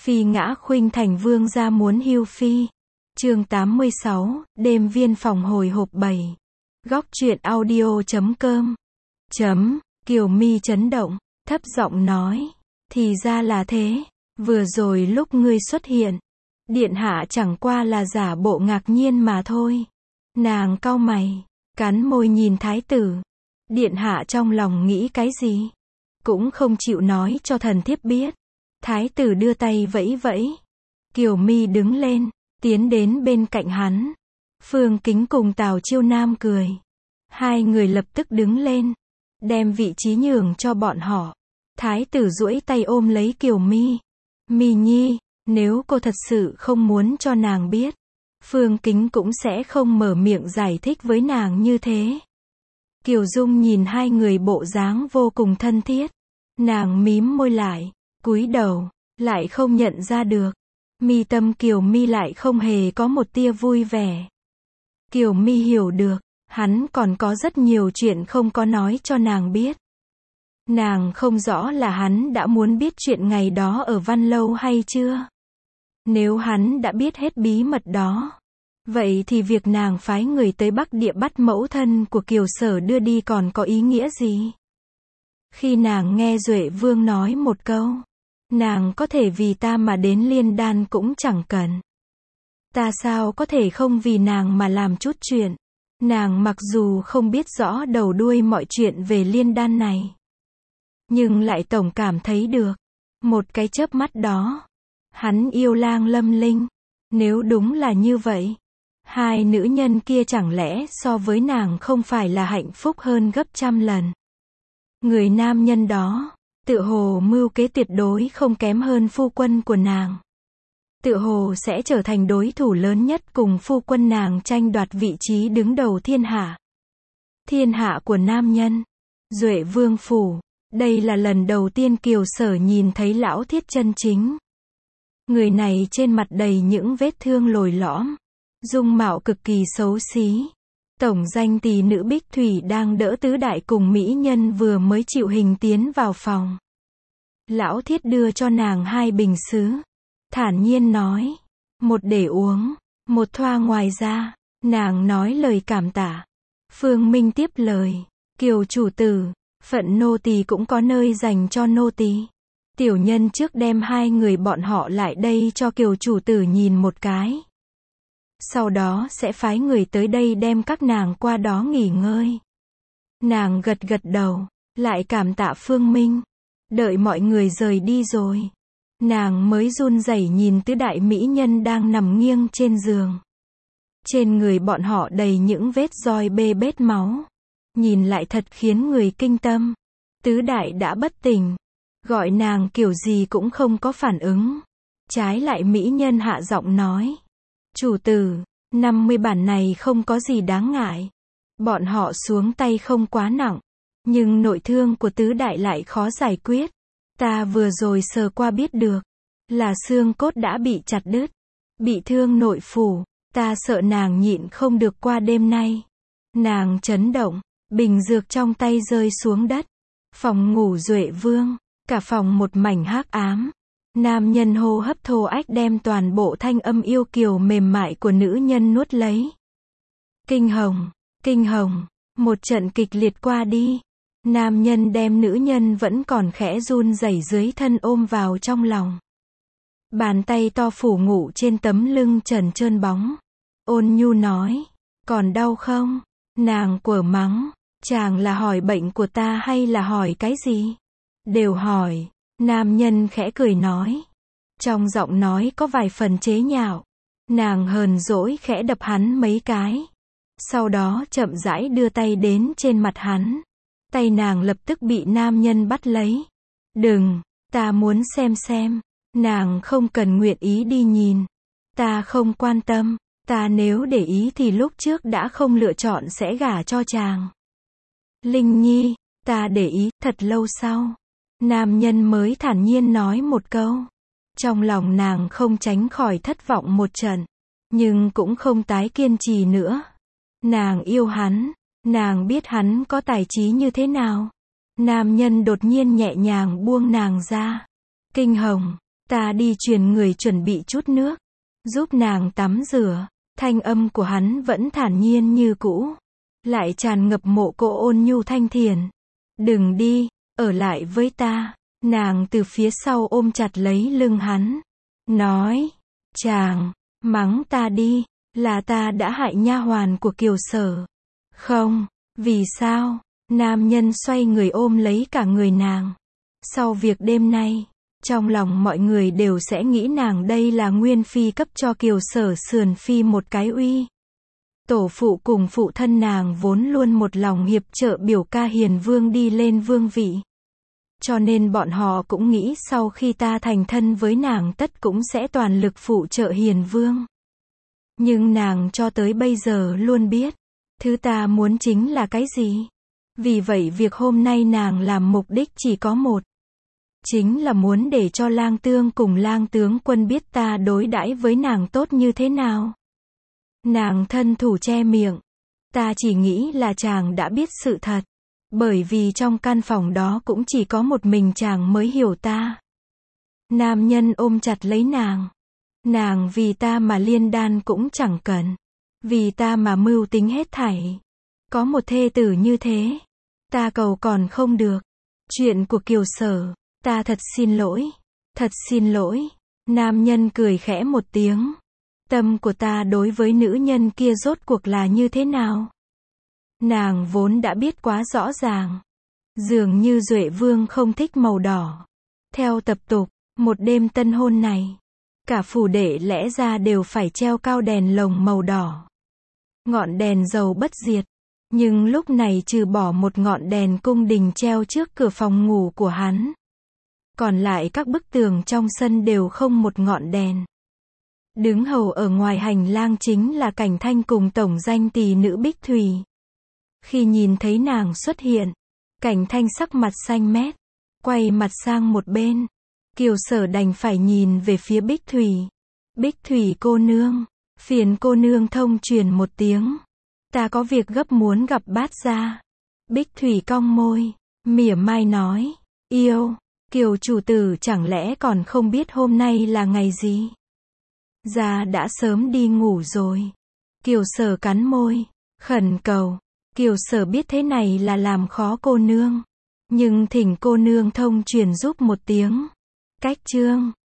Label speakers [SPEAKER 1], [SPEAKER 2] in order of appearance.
[SPEAKER 1] Phi ngã khuynh thành vương gia muốn hưu phi. Chương 86, đêm viên phòng hồi hộp 7. Góc truyện audio.com. Kiều Mi chấn động, thấp giọng nói, thì ra là thế, vừa rồi lúc ngươi xuất hiện, điện hạ chẳng qua là giả bộ ngạc nhiên mà thôi. Nàng cau mày, cắn môi nhìn thái tử. Điện hạ trong lòng nghĩ cái gì? Cũng không chịu nói cho thần thiếp biết. Thái tử đưa tay vẫy vẫy. Kiều Mi đứng lên, tiến đến bên cạnh hắn. Phương Kính cùng Tào Chiêu Nam cười. Hai người lập tức đứng lên, đem vị trí nhường cho bọn họ. Thái tử duỗi tay ôm lấy Kiều Mi. Mi nhi, nếu cô thật sự không muốn cho nàng biết, Phương Kính cũng sẽ không mở miệng giải thích với nàng như thế. Kiều Dung nhìn hai người bộ dáng vô cùng thân thiết. Nàng mím môi lại, cúi đầu, lại không nhận ra được. Mi tâm Kiều Mi lại không hề có một tia vui vẻ. Kiều Mi hiểu được, hắn còn có rất nhiều chuyện không có nói cho nàng biết. Nàng không rõ là hắn đã muốn biết chuyện ngày đó ở Văn Lâu hay chưa. Nếu hắn đã biết hết bí mật đó, vậy thì việc nàng phái người tới Bắc Địa bắt mẫu thân của Kiều Sở đưa đi còn có ý nghĩa gì? Khi nàng nghe Duệ Vương nói một câu, nàng có thể vì ta mà đến Liên Đan cũng chẳng cần. Ta sao có thể không vì nàng mà làm chút chuyện. Nàng mặc dù không biết rõ đầu đuôi mọi chuyện về Liên Đan này, nhưng lại tổng cảm thấy được, một cái chớp mắt đó, hắn yêu Lang Lâm Linh. Nếu đúng là như vậy, hai nữ nhân kia chẳng lẽ so với nàng không phải là hạnh phúc hơn gấp trăm lần. Người nam nhân đó, tựa hồ mưu kế tuyệt đối không kém hơn phu quân của nàng. Tựa hồ sẽ trở thành đối thủ lớn nhất cùng phu quân nàng tranh đoạt vị trí đứng đầu thiên hạ. Thiên hạ của nam nhân. Duệ Vương phủ. Đây là lần đầu tiên Kiều Sở nhìn thấy lão thiết chân chính. Người này trên mặt đầy những vết thương lồi lõm. Dung mạo cực kỳ xấu xí. Tổng danh tỷ nữ Bích Thủy đang đỡ tứ đại cùng mỹ nhân vừa mới chịu hình tiến vào phòng. Lão thiết đưa cho nàng hai bình sứ. Thản nhiên nói, một để uống, một thoa ngoài ra. Nàng nói lời cảm tạ. Phương Minh tiếp lời, Kiều chủ tử, phận nô tỳ cũng có nơi dành cho nô tỳ. Tiểu nhân trước đem hai người bọn họ lại đây cho Kiều chủ tử nhìn một cái. Sau đó sẽ phái người tới đây đem các nàng qua đó nghỉ ngơi. Nàng gật gật đầu, lại cảm tạ Phương Minh. Đợi mọi người rời đi rồi, nàng mới run rẩy nhìn tứ đại mỹ nhân đang nằm nghiêng trên giường. Trên người bọn họ đầy những vết roi bê bết máu. Nhìn lại thật khiến người kinh tâm. Tứ đại đã bất tỉnh. Gọi nàng kiểu gì cũng không có phản ứng. Trái lại mỹ nhân hạ giọng nói. Chủ tử, 50 bản này không có gì đáng ngại. Bọn họ xuống tay không quá nặng. Nhưng nội thương của tứ đại lại khó giải quyết. Ta vừa rồi sờ qua biết được. Là xương cốt đã bị chặt đứt. Bị thương nội phủ. Ta sợ nàng nhịn không được qua đêm nay. Nàng chấn động. Bình dược trong tay rơi xuống đất. Phòng ngủ Duệ Vương. Cả phòng một mảnh hắc ám. Nam nhân hô hấp thô ách đem toàn bộ thanh âm yêu kiều mềm mại của nữ nhân nuốt lấy. Kinh hồng, một trận kịch liệt qua đi. Nam nhân đem nữ nhân vẫn còn khẽ run rẩy dưới thân ôm vào trong lòng. Bàn tay to phủ ngủ trên tấm lưng trần trơn bóng. Ôn nhu nói, còn đau không? Nàng quở mắng, chàng là hỏi bệnh của ta hay là hỏi cái gì? Đều hỏi. Nam nhân khẽ cười nói. Trong giọng nói có vài phần chế nhạo. Nàng hờn dỗi khẽ đập hắn mấy cái. Sau đó chậm rãi đưa tay đến trên mặt hắn. Tay nàng lập tức bị nam nhân bắt lấy. Đừng, ta muốn xem. Nàng không cần nguyện ý đi nhìn. Ta không quan tâm. Ta nếu để ý thì lúc trước đã không lựa chọn sẽ gả cho chàng. Linh Nhi, ta để ý, thật lâu sau. Nam nhân mới thản nhiên nói một câu. Trong lòng nàng không tránh khỏi thất vọng một trận. Nhưng cũng không tái kiên trì nữa. Nàng yêu hắn. Nàng biết hắn có tài trí như thế nào. Nam nhân đột nhiên nhẹ nhàng buông nàng ra. Kinh hồng, Ta đi truyền người chuẩn bị chút nước, giúp nàng tắm rửa. Thanh âm của hắn vẫn thản nhiên như cũ, lại tràn ngập mộ cô ôn nhu thanh thiền. Đừng đi, ở lại với ta. Nàng từ phía sau ôm chặt lấy lưng hắn, nói, chàng, mắng ta đi, là ta đã hại nha hoàn của Kiều Sở. Không, vì sao? Nam nhân xoay người ôm lấy cả người nàng. Sau việc đêm nay, trong lòng mọi người đều sẽ nghĩ nàng đây là nguyên phi cấp cho Kiều Sở sườn phi một cái uy. Tổ phụ cùng phụ thân nàng vốn luôn một lòng hiệp trợ biểu ca hiền vương đi lên vương vị. Cho nên bọn họ cũng nghĩ sau khi ta thành thân với nàng tất cũng sẽ toàn lực phụ trợ hiền vương. Nhưng nàng cho tới bây giờ luôn biết, thứ ta muốn chính là cái gì. Vì vậy việc hôm nay nàng làm mục đích chỉ có một. Chính là muốn để cho lang tương cùng lang tướng quân biết ta đối đãi với nàng tốt như thế nào. Nàng thân thủ che miệng. Ta chỉ nghĩ là chàng đã biết sự thật. Bởi vì trong căn phòng đó cũng chỉ có một mình chàng mới hiểu ta. Nam nhân ôm chặt lấy nàng. Nàng vì ta mà liên đan cũng chẳng cần. Vì ta mà mưu tính hết thảy. Có một thê tử như thế, ta cầu còn không được. Chuyện của Kiều Sở, ta thật xin lỗi. Thật xin lỗi. Nam nhân cười khẽ một tiếng. Tâm của ta đối với nữ nhân kia rốt cuộc là như thế nào? Nàng vốn đã biết quá rõ ràng. Dường như Duệ Vương không thích màu đỏ. Theo tập tục, một đêm tân hôn này, cả phủ đệ lẽ ra đều phải treo cao đèn lồng màu đỏ. Ngọn đèn dầu bất diệt. Nhưng lúc này trừ bỏ một ngọn đèn cung đình treo trước cửa phòng ngủ của hắn. Còn lại các bức tường trong sân đều không một ngọn đèn. Đứng hầu ở ngoài hành lang chính là Cảnh Thanh cùng tổng danh tỳ nữ Bích Thủy. Khi nhìn thấy nàng xuất hiện, Cảnh Thanh sắc mặt xanh mét, quay mặt sang một bên. Kiều Sở đành phải nhìn về phía Bích Thủy. Bích Thủy cô nương, phiền cô nương thông truyền một tiếng. Ta có việc gấp muốn gặp bát gia. Bích Thủy cong môi, mỉa mai nói, yêu, Kiều chủ tử chẳng lẽ còn không biết hôm nay là ngày gì? Gia đã sớm đi ngủ rồi. Kiều Sở cắn môi, khẩn cầu. Kiều Sở biết thế này là làm khó cô nương. Nhưng thỉnh cô nương thông truyền giúp một tiếng. Cách chương